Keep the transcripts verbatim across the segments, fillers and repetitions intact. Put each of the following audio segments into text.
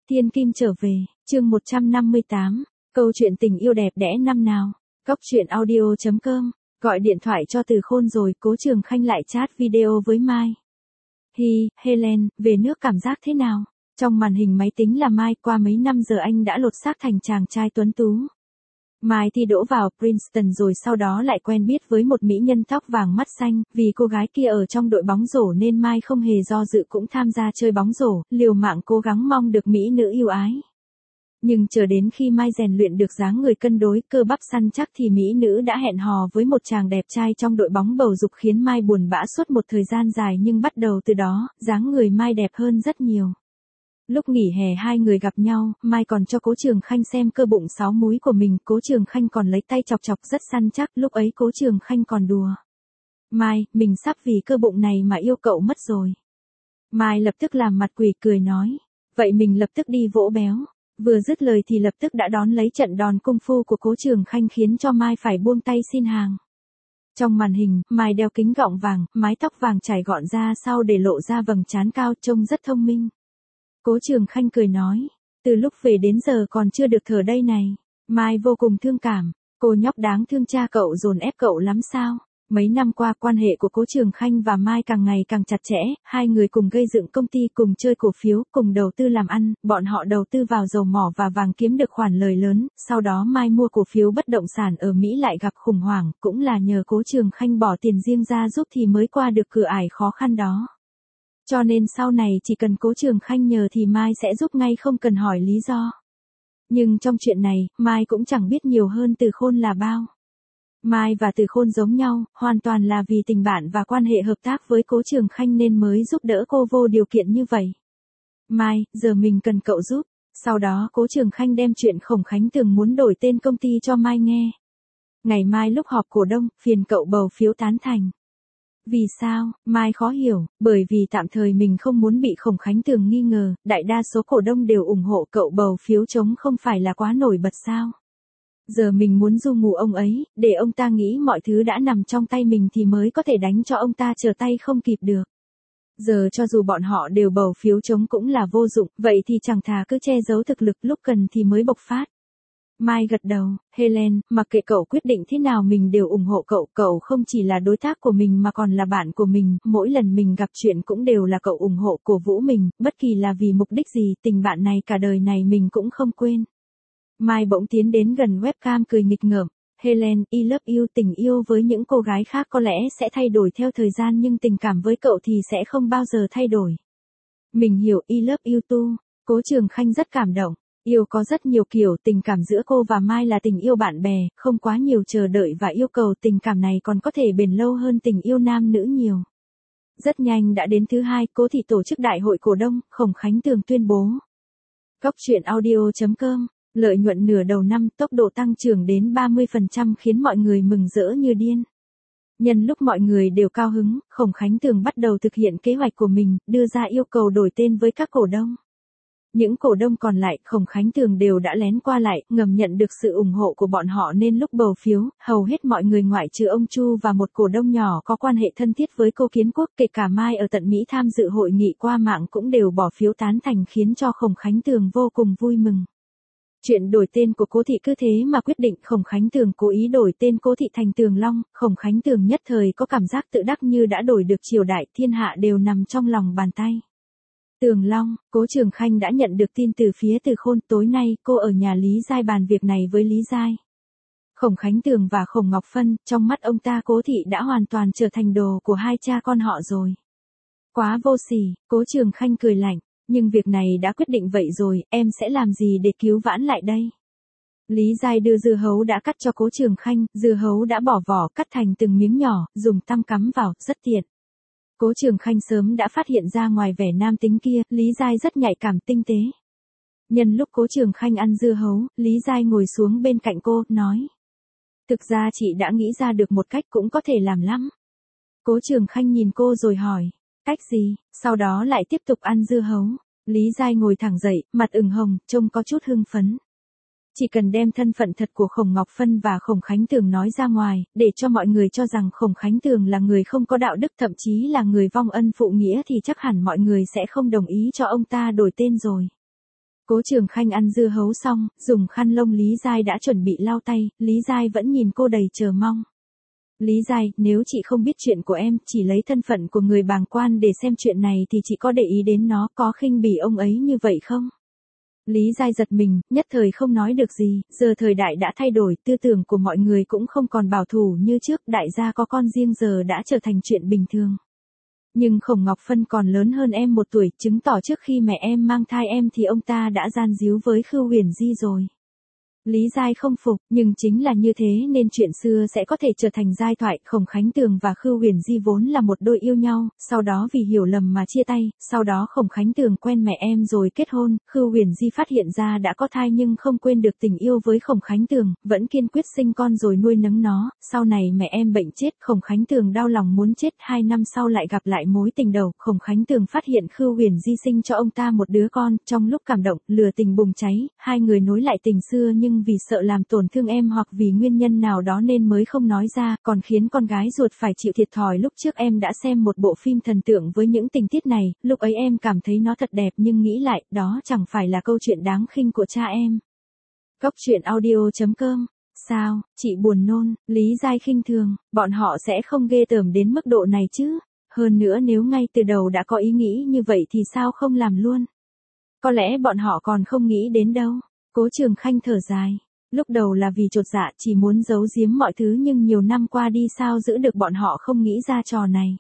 Thiên Kim trở về, chương một trăm năm mươi tám, câu chuyện tình yêu đẹp đẽ năm nào. Cóc truyện audio chấm com, gọi điện thoại cho Từ Khôn rồi, Cố Trường Khanh lại chat video với Mai. Hi, Helen, về nước cảm giác thế nào? Trong màn hình máy tính là Mai, qua mấy năm giờ anh đã lột xác thành chàng trai tuấn tú. Mai thi đỗ vào Princeton rồi sau đó lại quen biết với một mỹ nhân tóc vàng mắt xanh, vì cô gái kia ở trong đội bóng rổ nên Mai không hề do dự cũng tham gia chơi bóng rổ, liều mạng cố gắng mong được mỹ nữ yêu ái. Nhưng chờ đến khi Mai rèn luyện được dáng người cân đối, cơ bắp săn chắc thì mỹ nữ đã hẹn hò với một chàng đẹp trai trong đội bóng bầu dục khiến Mai buồn bã suốt một thời gian dài, nhưng bắt đầu từ đó, dáng người Mai đẹp hơn rất nhiều. Lúc nghỉ hè hai người gặp nhau, Mai còn cho Cố Trường Khanh xem cơ bụng sáu múi của mình, Cố Trường Khanh còn lấy tay chọc chọc rất săn chắc, lúc ấy Cố Trường Khanh còn đùa. Mai, mình sắp vì cơ bụng này mà yêu cậu mất rồi. Mai lập tức làm mặt quỷ cười nói, vậy mình lập tức đi vỗ béo. Vừa dứt lời thì lập tức đã đón lấy trận đòn cung phu của Cố Trường Khanh khiến cho Mai phải buông tay xin hàng. Trong màn hình, Mai đeo kính gọng vàng, mái tóc vàng trải gọn ra sau để lộ ra vầng trán cao, trông rất thông minh. Cố Trường Khanh cười nói, từ lúc về đến giờ còn chưa được thở đây này. Mai vô cùng thương cảm, cô nhóc đáng thương, cha cậu dồn ép cậu lắm sao? Mấy năm qua quan hệ của Cố Trường Khanh và Mai càng ngày càng chặt chẽ, hai người cùng gây dựng công ty, cùng chơi cổ phiếu, cùng đầu tư làm ăn, bọn họ đầu tư vào dầu mỏ và vàng kiếm được khoản lời lớn, sau đó Mai mua cổ phiếu bất động sản ở Mỹ lại gặp khủng hoảng, cũng là nhờ Cố Trường Khanh bỏ tiền riêng ra giúp thì mới qua được cửa ải khó khăn đó. Cho nên sau này chỉ cần Cố Trường Khanh nhờ thì Mai sẽ giúp ngay không cần hỏi lý do. Nhưng trong chuyện này, Mai cũng chẳng biết nhiều hơn Từ Khôn là bao. Mai và Từ Khôn giống nhau, hoàn toàn là vì tình bạn và quan hệ hợp tác với Cố Trường Khanh nên mới giúp đỡ cô vô điều kiện như vậy. Mai, giờ mình cần cậu giúp. Sau đó Cố Trường Khanh đem chuyện Khổng Khánh Tường muốn đổi tên công ty cho Mai nghe. Ngày mai lúc họp cổ đông, phiền cậu bầu phiếu tán thành. Vì sao? Mai khó hiểu, bởi vì tạm thời mình không muốn bị Khổng Khánh Tường nghi ngờ, đại đa số cổ đông đều ủng hộ cậu bầu phiếu chống không phải là quá nổi bật sao? Giờ mình muốn du ngủ ông ấy, để ông ta nghĩ mọi thứ đã nằm trong tay mình thì mới có thể đánh cho ông ta trở tay không kịp được. Giờ cho dù bọn họ đều bầu phiếu chống cũng là vô dụng, vậy thì chẳng thà cứ che giấu thực lực, lúc cần thì mới bộc phát. Mai gật đầu, Helen, mặc kệ cậu quyết định thế nào mình đều ủng hộ cậu, cậu không chỉ là đối tác của mình mà còn là bạn của mình, mỗi lần mình gặp chuyện cũng đều là cậu ủng hộ cổ vũ mình, bất kỳ là vì mục đích gì, tình bạn này cả đời này mình cũng không quên. Mai bỗng tiến đến gần webcam cười nghịch ngợm, Helen, I love you, tình yêu với những cô gái khác có lẽ sẽ thay đổi theo thời gian nhưng tình cảm với cậu thì sẽ không bao giờ thay đổi. Mình hiểu, I love you too. Cố Trường Khanh rất cảm động. Yêu có rất nhiều kiểu, tình cảm giữa cô và Mai là tình yêu bạn bè, không quá nhiều chờ đợi và yêu cầu, tình cảm này còn có thể bền lâu hơn tình yêu nam nữ nhiều. Rất nhanh đã đến thứ hai, Cố thị tổ chức đại hội cổ đông, Khổng Khánh Tường tuyên bố. Cóc truyện audio chấm com, lợi nhuận nửa đầu năm, tốc độ tăng trưởng đến ba mươi phần trăm khiến mọi người mừng rỡ như điên. Nhân lúc mọi người đều cao hứng, Khổng Khánh Tường bắt đầu thực hiện kế hoạch của mình, đưa ra yêu cầu đổi tên với các cổ đông. Những cổ đông còn lại, Khổng Khánh Tường đều đã lén qua lại, ngầm nhận được sự ủng hộ của bọn họ nên lúc bầu phiếu, hầu hết mọi người ngoại trừ ông Chu và một cổ đông nhỏ có quan hệ thân thiết với Cố Kiến Quốc, kể cả Mai ở tận Mỹ tham dự hội nghị qua mạng cũng đều bỏ phiếu tán thành khiến cho Khổng Khánh Tường vô cùng vui mừng. Chuyện đổi tên của Cố thị cứ thế mà quyết định, Khổng Khánh Tường cố ý đổi tên Cố thị thành Tường Long, Khổng Khánh Tường nhất thời có cảm giác tự đắc như đã đổi được triều đại, thiên hạ đều nằm trong lòng bàn tay. Tường Long, Cố Trường Khanh đã nhận được tin từ phía Từ Khôn, tối nay cô ở nhà Lý Giai bàn việc này với Lý Giai. Khổng Khánh Tường và Khổng Ngọc Phân, trong mắt ông ta Cố thị đã hoàn toàn trở thành đồ của hai cha con họ rồi. Quá vô sỉ, Cố Trường Khanh cười lạnh, nhưng việc này đã quyết định vậy rồi, em sẽ làm gì để cứu vãn lại đây? Lý Giai đưa dưa hấu đã cắt cho Cố Trường Khanh, dưa hấu đã bỏ vỏ cắt thành từng miếng nhỏ, dùng tăm cắm vào, rất tiện. Cố Trường Khanh sớm đã phát hiện ra ngoài vẻ nam tính kia, Lý Giai rất nhạy cảm tinh tế. Nhân lúc Cố Trường Khanh ăn dưa hấu, Lý Giai ngồi xuống bên cạnh cô, nói. Thực ra chị đã nghĩ ra được một cách cũng có thể làm lắm. Cố Trường Khanh nhìn cô rồi hỏi, cách gì, sau đó lại tiếp tục ăn dưa hấu. Lý Giai ngồi thẳng dậy, mặt ửng hồng, trông có chút hưng phấn. Chỉ cần đem thân phận thật của Khổng Ngọc Phân và Khổng Khánh Tường nói ra ngoài, để cho mọi người cho rằng Khổng Khánh Tường là người không có đạo đức, thậm chí là người vong ân phụ nghĩa thì chắc hẳn mọi người sẽ không đồng ý cho ông ta đổi tên rồi. Cố Trường Khanh ăn dưa hấu xong, dùng khăn lông Lý Giai đã chuẩn bị lau tay, Lý Giai vẫn nhìn cô đầy chờ mong. Lý Giai, nếu chị không biết chuyện của em, chỉ lấy thân phận của người bàng quan để xem chuyện này thì chị có để ý đến nó, có khinh bỉ ông ấy như vậy không? Lý Giai giật mình, nhất thời không nói được gì, giờ thời đại đã thay đổi, tư tưởng của mọi người cũng không còn bảo thủ như trước, đại gia có con riêng giờ đã trở thành chuyện bình thường. Nhưng Khổng Ngọc Phân còn lớn hơn em một tuổi, chứng tỏ trước khi mẹ em mang thai em thì ông ta đã gian díu với Khưu Huyền Di rồi. Lý Giai không phục, nhưng chính là như thế nên chuyện xưa sẽ có thể trở thành giai thoại. Khổng Khánh Tường và Khưu Huyền Di vốn là một đôi yêu nhau, sau đó vì hiểu lầm mà chia tay, sau đó Khổng Khánh Tường quen mẹ em rồi kết hôn, Khưu Huyền Di phát hiện ra đã có thai nhưng không quên được tình yêu với Khổng Khánh Tường, vẫn kiên quyết sinh con rồi nuôi nấng nó, sau này mẹ em bệnh chết, Khổng Khánh Tường đau lòng muốn chết, hai năm sau lại gặp lại mối tình đầu, Khổng Khánh Tường phát hiện Khưu Huyền Di sinh cho ông ta một đứa con, trong lúc cảm động, lửa tình bùng cháy, hai người nối lại tình xưa nhưng vì sợ làm tổn thương em hoặc vì nguyên nhân nào đó nên mới không nói ra, còn khiến con gái ruột phải chịu thiệt thòi. Lúc trước em đã xem một bộ phim thần tượng với những tình tiết này, lúc ấy em cảm thấy nó thật đẹp nhưng nghĩ lại, đó chẳng phải là câu chuyện đáng khinh của cha em. Cốc truyện audio chấm com. Sao, chị buồn nôn, Lý Giai khinh thường, bọn họ sẽ không ghê tởm đến mức độ này chứ, hơn nữa nếu ngay từ đầu đã có ý nghĩ như vậy thì sao không làm luôn. Có lẽ bọn họ còn không nghĩ đến đâu. Cố Trường Khanh thở dài. Lúc đầu là vì chột dạ chỉ muốn giấu giếm mọi thứ nhưng nhiều năm qua đi sao giữ được bọn họ không nghĩ ra trò này.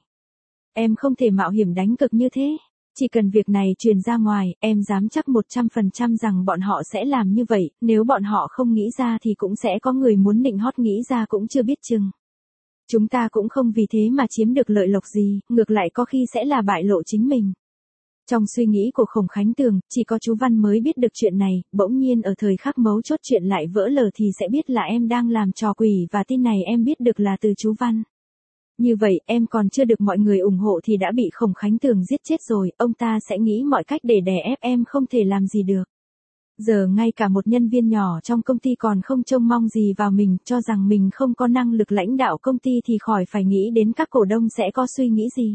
Em không thể mạo hiểm đánh cực như thế. Chỉ cần việc này truyền ra ngoài, em dám chắc một trăm phần trăm rằng bọn họ sẽ làm như vậy, nếu bọn họ không nghĩ ra thì cũng sẽ có người muốn nịnh hót nghĩ ra cũng chưa biết chừng. Chúng ta cũng không vì thế mà chiếm được lợi lộc gì, ngược lại có khi sẽ là bại lộ chính mình. Trong suy nghĩ của Khổng Khánh Tường, chỉ có chú Văn mới biết được chuyện này, bỗng nhiên ở thời khắc mấu chốt chuyện lại vỡ lờ thì sẽ biết là em đang làm trò quỷ và tin này em biết được là từ chú Văn. Như vậy, em còn chưa được mọi người ủng hộ thì đã bị Khổng Khánh Tường giết chết rồi, ông ta sẽ nghĩ mọi cách để đè ép em không thể làm gì được. Giờ ngay cả một nhân viên nhỏ trong công ty còn không trông mong gì vào mình, cho rằng mình không có năng lực lãnh đạo công ty thì khỏi phải nghĩ đến các cổ đông sẽ có suy nghĩ gì.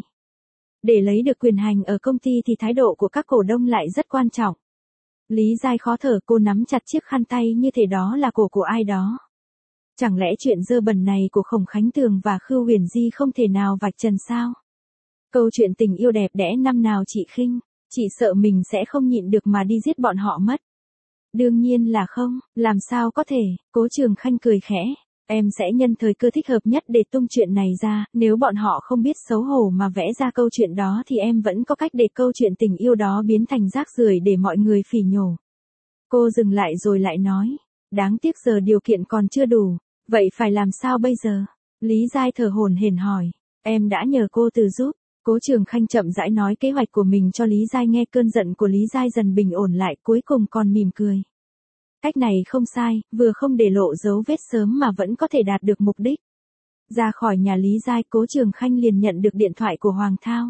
Để lấy được quyền hành ở công ty thì thái độ của các cổ đông lại rất quan trọng. Lý Giai khó thở, cô nắm chặt chiếc khăn tay như thể đó là cổ của ai đó. Chẳng lẽ chuyện dơ bẩn này của Khổng Khánh Tường và Khưu Huyền Di không thể nào vạch trần sao? Câu chuyện tình yêu đẹp đẽ năm nào chị khinh, chị sợ mình sẽ không nhịn được mà đi giết bọn họ mất. Đương nhiên là không, làm sao có thể, Cố Trường Khanh cười khẽ. Em sẽ nhân thời cơ thích hợp nhất để tung chuyện này ra, nếu bọn họ không biết xấu hổ mà vẽ ra câu chuyện đó thì em vẫn có cách để câu chuyện tình yêu đó biến thành rác rưởi để mọi người phỉ nhổ. Cô dừng lại rồi lại nói, đáng tiếc giờ điều kiện còn chưa đủ, vậy phải làm sao bây giờ? Lý Giai thở hổn hển hỏi, em đã nhờ cô từ giúp. Cố Trường Khanh chậm rãi nói kế hoạch của mình cho Lý Giai nghe, cơn giận của Lý Giai dần bình ổn lại, cuối cùng còn mỉm cười. Cách này không sai, vừa không để lộ dấu vết sớm mà vẫn có thể đạt được mục đích. Ra khỏi nhà Lý Giai, Cố Trường Khanh liền nhận được điện thoại của Hoàng Thao.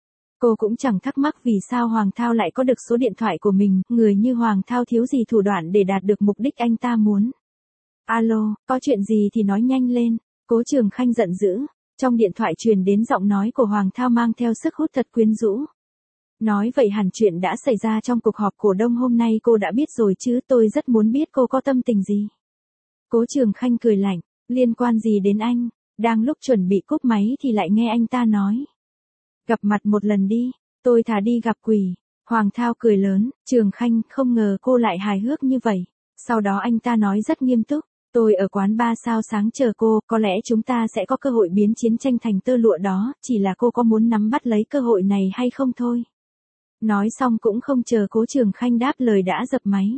Cô cũng chẳng thắc mắc vì sao Hoàng Thao lại có được số điện thoại của mình, người như Hoàng Thao thiếu gì thủ đoạn để đạt được mục đích anh ta muốn. Alo, có chuyện gì thì nói nhanh lên, Cố Trường Khanh giận dữ. Trong điện thoại truyền đến giọng nói của Hoàng Thao mang theo sức hút thật quyến rũ. Nói vậy hẳn chuyện đã xảy ra trong cuộc họp cổ đông hôm nay cô đã biết rồi chứ, tôi rất muốn biết cô có tâm tình gì. Cố Trường Khanh cười lạnh, liên quan gì đến anh, đang lúc chuẩn bị cúp máy thì lại nghe anh ta nói. Gặp mặt một lần đi, tôi thà đi gặp quỷ. Hoàng Thao cười lớn, Trường Khanh không ngờ cô lại hài hước như vậy. Sau đó anh ta nói rất nghiêm túc, tôi ở quán ba sao sáng chờ cô, có lẽ chúng ta sẽ có cơ hội biến chiến tranh thành tơ lụa đó, chỉ là cô có muốn nắm bắt lấy cơ hội này hay không thôi. Nói xong cũng không chờ Cố Trường Khanh đáp lời đã dập máy.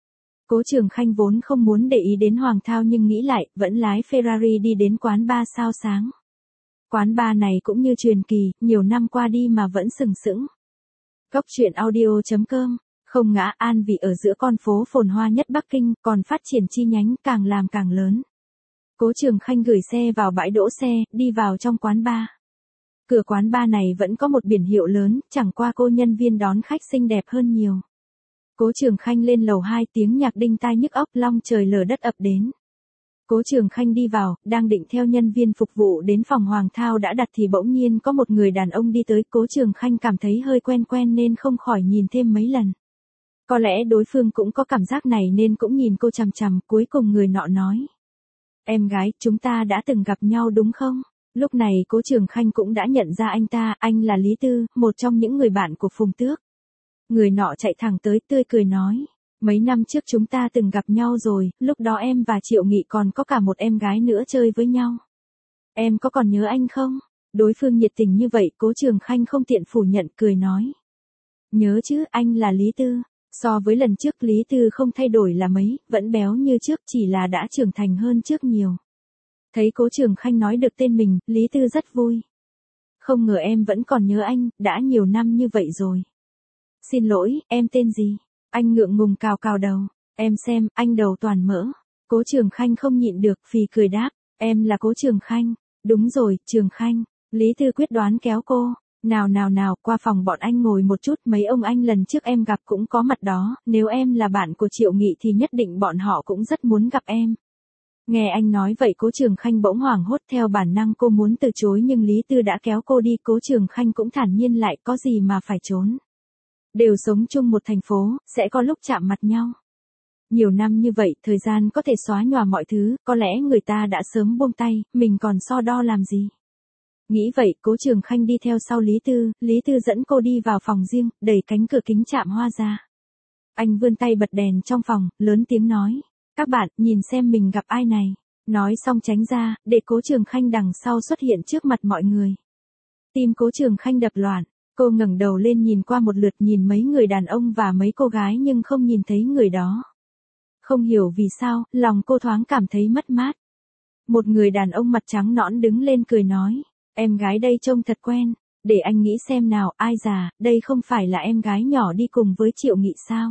Cố Trường Khanh vốn không muốn để ý đến Hoàng Thao nhưng nghĩ lại, vẫn lái Ferrari đi đến quán ba sao sáng. Quán ba này cũng như truyền kỳ, nhiều năm qua đi mà vẫn sừng sững. Cốc truyện audio chấm com, không ngã an vị ở giữa con phố phồn hoa nhất Bắc Kinh, còn phát triển chi nhánh càng làm càng lớn. Cố Trường Khanh gửi xe vào bãi đỗ xe, đi vào trong quán ba. Cửa quán bar này vẫn có một biển hiệu lớn, chẳng qua cô nhân viên đón khách xinh đẹp hơn nhiều. Cố Trường Khanh lên lầu hai, tiếng nhạc đinh tai nhức óc long trời lở đất ập đến. Cố Trường Khanh đi vào, đang định theo nhân viên phục vụ đến phòng Hoàng Thao đã đặt thì bỗng nhiên có một người đàn ông đi tới, Cố Trường Khanh cảm thấy hơi quen quen nên không khỏi nhìn thêm mấy lần. Có lẽ đối phương cũng có cảm giác này nên cũng nhìn cô chằm chằm, cuối cùng người nọ nói. Em gái, chúng ta đã từng gặp nhau đúng không? Lúc này Cố Trường Khanh cũng đã nhận ra anh ta, anh là Lý Tư, một trong những người bạn của Phùng Tước. Người nọ chạy thẳng tới tươi cười nói. Mấy năm trước chúng ta từng gặp nhau rồi, lúc đó em và Triệu Nghị còn có cả một em gái nữa chơi với nhau. Em có còn nhớ anh không? Đối phương nhiệt tình như vậy, Cố Trường Khanh không tiện phủ nhận, cười nói. Nhớ chứ, anh là Lý Tư. So với lần trước Lý Tư không thay đổi là mấy, vẫn béo như trước, chỉ là đã trưởng thành hơn trước nhiều. Thấy Cố Trường Khanh nói được tên mình, Lý Tư rất vui. Không ngờ em vẫn còn nhớ anh, đã nhiều năm như vậy rồi. Xin lỗi, em tên gì? Anh ngượng ngùng cào cào đầu. Em xem, anh đầu toàn mỡ. Cố Trường Khanh không nhịn được, phì cười đáp. Em là Cố Trường Khanh. Đúng rồi, Trường Khanh. Lý Tư quyết đoán kéo cô. Nào nào nào, qua phòng bọn anh ngồi một chút, mấy ông anh lần trước em gặp cũng có mặt đó, nếu em là bạn của Triệu Nghị thì nhất định bọn họ cũng rất muốn gặp em. Nghe anh nói vậy Cố Trường Khanh bỗng hoảng hốt, theo bản năng cô muốn từ chối nhưng Lý Tư đã kéo cô đi, Cố Trường Khanh cũng thản nhiên lại, có gì mà phải trốn. Đều sống chung một thành phố, sẽ có lúc chạm mặt nhau. Nhiều năm như vậy, thời gian có thể xóa nhòa mọi thứ, có lẽ người ta đã sớm buông tay, mình còn so đo làm gì. Nghĩ vậy, Cố Trường Khanh đi theo sau Lý Tư, Lý Tư dẫn cô đi vào phòng riêng, đẩy cánh cửa kính chạm hoa ra. Anh vươn tay bật đèn trong phòng, lớn tiếng nói. Các bạn, nhìn xem mình gặp ai này. Nói xong tránh ra, để Cố Trường Khanh đằng sau xuất hiện trước mặt mọi người. Tim Cố Trường Khanh đập loạn, cô ngẩng đầu lên nhìn qua một lượt, nhìn mấy người đàn ông và mấy cô gái nhưng không nhìn thấy người đó. Không hiểu vì sao, lòng cô thoáng cảm thấy mất mát. Một người đàn ông mặt trắng nõn đứng lên cười nói. Em gái đây trông thật quen, để anh nghĩ xem nào, ai già, đây không phải là em gái nhỏ đi cùng với Triệu Nghị sao?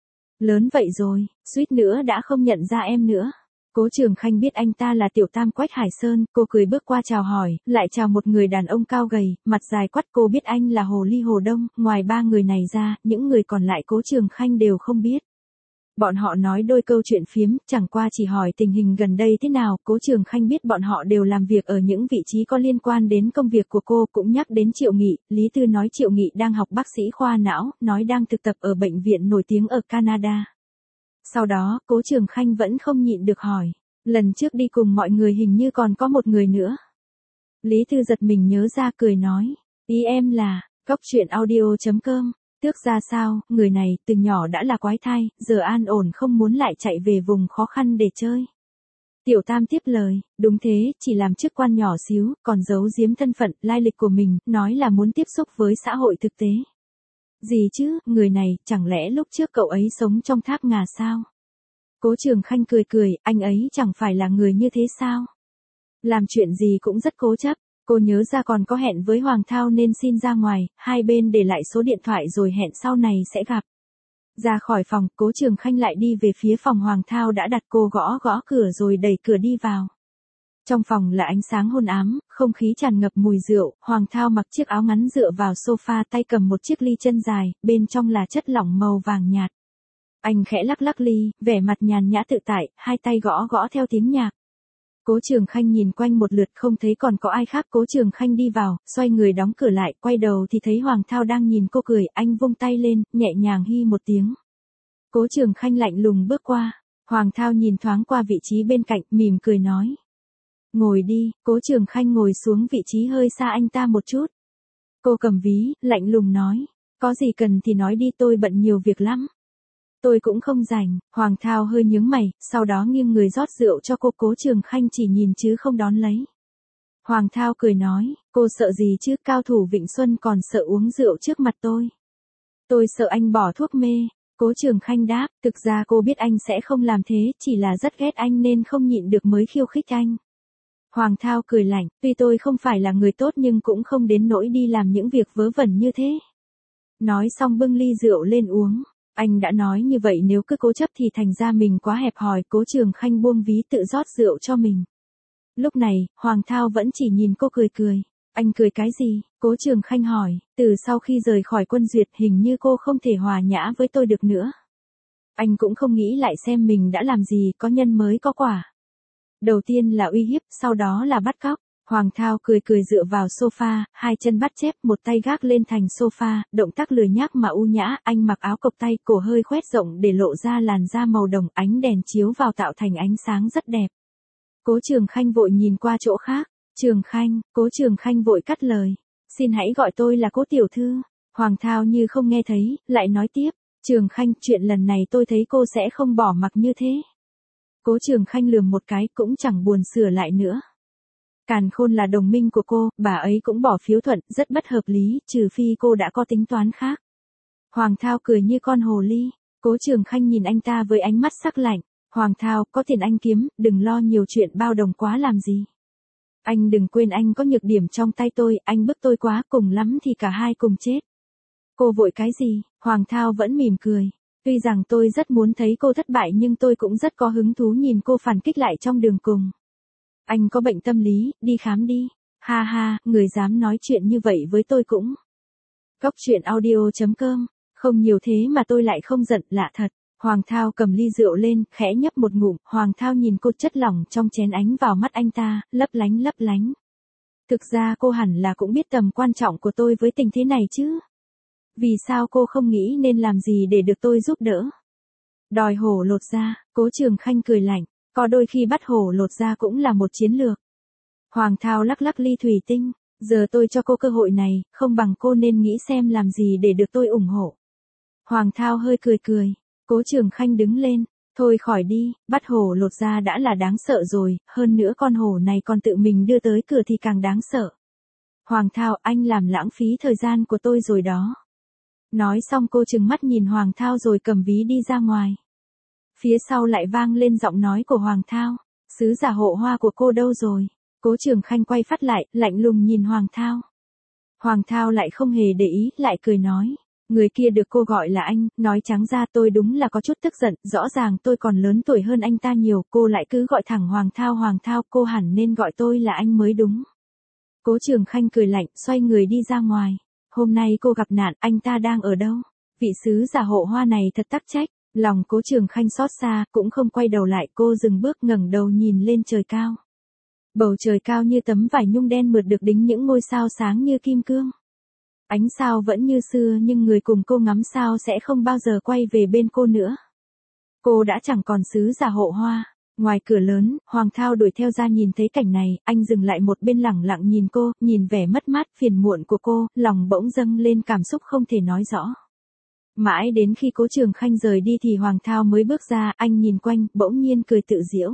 Lớn vậy rồi, suýt nữa đã không nhận ra em nữa. Cố Trường Khanh biết anh ta là tiểu tam Quách Hải Sơn, cô cười bước qua chào hỏi, lại chào một người đàn ông cao gầy, mặt dài quắt, cô biết anh là Hồ Ly Hồ Đông, ngoài ba người này ra, những người còn lại Cố Trường Khanh đều không biết. Bọn họ nói đôi câu chuyện phiếm, chẳng qua chỉ hỏi tình hình gần đây thế nào, Cố Trường Khanh biết bọn họ đều làm việc ở những vị trí có liên quan đến công việc của cô, cũng nhắc đến Triệu Nghị, Lý Tư nói Triệu Nghị đang học bác sĩ khoa não, nói đang thực tập ở bệnh viện nổi tiếng ở Canada. Sau đó, Cố Trường Khanh vẫn không nhịn được hỏi, lần trước đi cùng mọi người hình như còn có một người nữa. Lý Tư giật mình nhớ ra cười nói, ý em là, cóc truyện audio chấm com. Tước ra sao, người này, từ nhỏ đã là quái thai, giờ an ổn không muốn lại chạy về vùng khó khăn để chơi. Tiểu tam tiếp lời, đúng thế, chỉ làm chức quan nhỏ xíu, còn giấu giếm thân phận, lai lịch của mình, nói là muốn tiếp xúc với xã hội thực tế. Gì chứ, người này, chẳng lẽ lúc trước cậu ấy sống trong tháp ngà sao? Cố Trường Khanh cười cười, anh ấy chẳng phải là người như thế sao? Làm chuyện gì cũng rất cố chấp. Cô nhớ ra còn có hẹn với Hoàng Thao nên xin ra ngoài, hai bên để lại số điện thoại rồi hẹn sau này sẽ gặp. Ra khỏi phòng, Cố Trường Khanh lại đi về phía phòng Hoàng Thao đã đặt, cô gõ gõ cửa rồi đẩy cửa đi vào. Trong phòng là ánh sáng hôn ám, không khí tràn ngập mùi rượu, Hoàng Thao mặc chiếc áo ngắn dựa vào sofa, tay cầm một chiếc ly chân dài, bên trong là chất lỏng màu vàng nhạt. Anh khẽ lắc lắc ly, vẻ mặt nhàn nhã tự tại, hai tay gõ gõ theo tiếng nhạc. Cố Trường Khanh nhìn quanh một lượt không thấy còn có ai khác, Cố Trường Khanh đi vào, xoay người đóng cửa lại, quay đầu thì thấy Hoàng Thao đang nhìn cô cười, anh vung tay lên, nhẹ nhàng hi một tiếng. Cố Trường Khanh lạnh lùng bước qua, Hoàng Thao nhìn thoáng qua vị trí bên cạnh, mỉm cười nói. Ngồi đi, Cố Trường Khanh ngồi xuống vị trí hơi xa anh ta một chút. Cô cầm ví, lạnh lùng nói, có gì cần thì nói đi, tôi bận nhiều việc lắm. Tôi cũng không rảnh, Hoàng Thao hơi nhướng mày, sau đó nghiêng người rót rượu cho cô. Cố Trường Khanh chỉ nhìn chứ không đón lấy. Hoàng Thao cười nói, cô sợ gì chứ, cao thủ Vịnh Xuân còn sợ uống rượu trước mặt tôi. Tôi sợ anh bỏ thuốc mê. Cố Trường Khanh đáp, thực ra cô biết anh sẽ không làm thế, chỉ là rất ghét anh nên không nhịn được mới khiêu khích anh. Hoàng Thao cười lạnh, tuy tôi không phải là người tốt nhưng cũng không đến nỗi đi làm những việc vớ vẩn như thế. Nói xong bưng ly rượu lên uống. Anh đã nói như vậy nếu cứ cố chấp thì thành ra mình quá hẹp hòi. Cố Trường Khanh buông ví tự rót rượu cho mình. Lúc này, Hoàng Thao vẫn chỉ nhìn cô cười cười. Anh cười cái gì? Cố Trường Khanh hỏi, từ sau khi rời khỏi Quân Duyệt hình như cô không thể hòa nhã với tôi được nữa. Anh cũng không nghĩ lại xem mình đã làm gì, có nhân mới có quả. Đầu tiên là uy hiếp, sau đó là bắt cóc. Hoàng Thao cười cười dựa vào sofa, hai chân bắt chép, một tay gác lên thành sofa, động tác lười nhác mà u nhã, anh mặc áo cộc tay, cổ hơi khoét rộng để lộ ra làn da màu đồng, ánh đèn chiếu vào tạo thành ánh sáng rất đẹp. Cố Trường Khanh vội nhìn qua chỗ khác. Trường Khanh, Cố Trường Khanh vội cắt lời. Xin hãy gọi tôi là Cố tiểu thư. Hoàng Thao như không nghe thấy, lại nói tiếp. Trường Khanh, chuyện lần này tôi thấy cô sẽ không bỏ mặc như thế. Cố Trường Khanh lườm một cái, cũng chẳng buồn sửa lại nữa. Càn Khôn là đồng minh của cô, bà ấy cũng bỏ phiếu thuận, rất bất hợp lý, trừ phi cô đã có tính toán khác. Hoàng Thao cười như con hồ ly. Cố Trường Khanh nhìn anh ta với ánh mắt sắc lạnh. Hoàng Thao, có tiền anh kiếm, đừng lo nhiều chuyện bao đồng quá làm gì. Anh đừng quên anh có nhược điểm trong tay tôi, anh bức tôi quá, cùng lắm thì cả hai cùng chết. Cô vội cái gì? Hoàng Thao vẫn mỉm cười. Tuy rằng tôi rất muốn thấy cô thất bại nhưng tôi cũng rất có hứng thú nhìn cô phản kích lại trong đường cùng. Anh có bệnh tâm lý, đi khám đi. Ha ha, người dám nói chuyện như vậy với tôi cũng. Cóc truyện audio chấm com, không nhiều thế mà tôi lại không giận, lạ thật. Hoàng Thao cầm ly rượu lên, khẽ nhấp một ngụm, Hoàng Thao nhìn cô, chất lỏng trong chén ánh vào mắt anh ta, lấp lánh lấp lánh. Thực ra cô hẳn là cũng biết tầm quan trọng của tôi với tình thế này chứ. Vì sao cô không nghĩ nên làm gì để được tôi giúp đỡ? Đòi hổ lột da, Cố Trường Khanh cười lạnh, có đôi khi bắt hổ lột da cũng là một chiến lược. Hoàng Thao lắc lắc ly thủy tinh, giờ tôi cho cô cơ hội này, không bằng cô nên nghĩ xem làm gì để được tôi ủng hộ. Hoàng Thao hơi cười cười. Cố Trường Khanh đứng lên, thôi khỏi đi, bắt hổ lột da đã là đáng sợ rồi, hơn nữa con hổ này còn tự mình đưa tới cửa thì càng đáng sợ. Hoàng Thao, anh làm lãng phí thời gian của tôi rồi đó. Nói xong cô trừng mắt nhìn Hoàng Thao rồi cầm ví đi ra ngoài. Phía sau lại vang lên giọng nói của Hoàng Thao, sứ giả hộ hoa của cô đâu rồi? Cố Trường Khanh quay phát lại, lạnh lùng nhìn Hoàng Thao. Hoàng Thao lại không hề để ý, lại cười nói. Người kia được cô gọi là anh, nói trắng ra tôi đúng là có chút tức giận, rõ ràng tôi còn lớn tuổi hơn anh ta nhiều, cô lại cứ gọi thẳng Hoàng Thao Hoàng Thao, cô hẳn nên gọi tôi là anh mới đúng. Cố Trường Khanh cười lạnh, xoay người đi ra ngoài. Hôm nay cô gặp nạn, anh ta đang ở đâu? Vị sứ giả hộ hoa này thật tắc trách, lòng Cố Trường Khanh xót xa, cũng không quay đầu lại, cô dừng bước ngẩng đầu nhìn lên trời cao. Bầu trời cao như tấm vải nhung đen mượt được đính những ngôi sao sáng như kim cương. Ánh sao vẫn như xưa nhưng người cùng cô ngắm sao sẽ không bao giờ quay về bên cô nữa. Cô đã chẳng còn sứ giả hộ hoa. Ngoài cửa lớn, Hoàng Thao đuổi theo ra nhìn thấy cảnh này, anh dừng lại một bên lẳng lặng nhìn cô, nhìn vẻ mất mát phiền muộn của cô, lòng bỗng dâng lên cảm xúc không thể nói rõ. Mãi đến khi Cố Trường Khanh rời đi thì Hoàng Thao mới bước ra, anh nhìn quanh, bỗng nhiên cười tự giễu.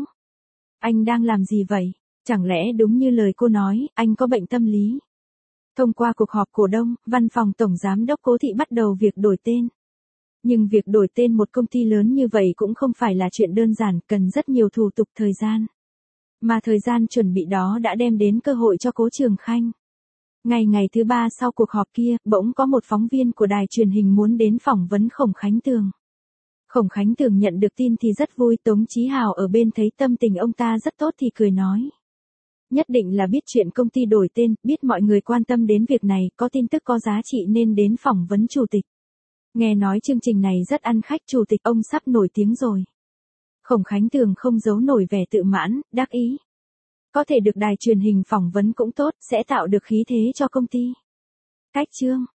Anh đang làm gì vậy? Chẳng lẽ đúng như lời cô nói, anh có bệnh tâm lý? Thông qua cuộc họp cổ đông, văn phòng tổng giám đốc Cố Thị bắt đầu việc đổi tên. Nhưng việc đổi tên một công ty lớn như vậy cũng không phải là chuyện đơn giản, cần rất nhiều thủ tục thời gian. Mà thời gian chuẩn bị đó đã đem đến cơ hội cho Cố Trường Khanh. Ngày ngày thứ ba sau cuộc họp kia, bỗng có một phóng viên của đài truyền hình muốn đến phỏng vấn Khổng Khánh Tường. Khổng Khánh Tường nhận được tin thì rất vui, Tống Chí Hào ở bên thấy tâm tình ông ta rất tốt thì cười nói. Nhất định là biết chuyện công ty đổi tên, biết mọi người quan tâm đến việc này, có tin tức có giá trị nên đến phỏng vấn chủ tịch. Nghe nói chương trình này rất ăn khách, chủ tịch ông sắp nổi tiếng rồi. Khổng Khánh Tường không giấu nổi vẻ tự mãn, đắc ý. Có thể được đài truyền hình phỏng vấn cũng tốt, sẽ tạo được khí thế cho công ty. Cách chương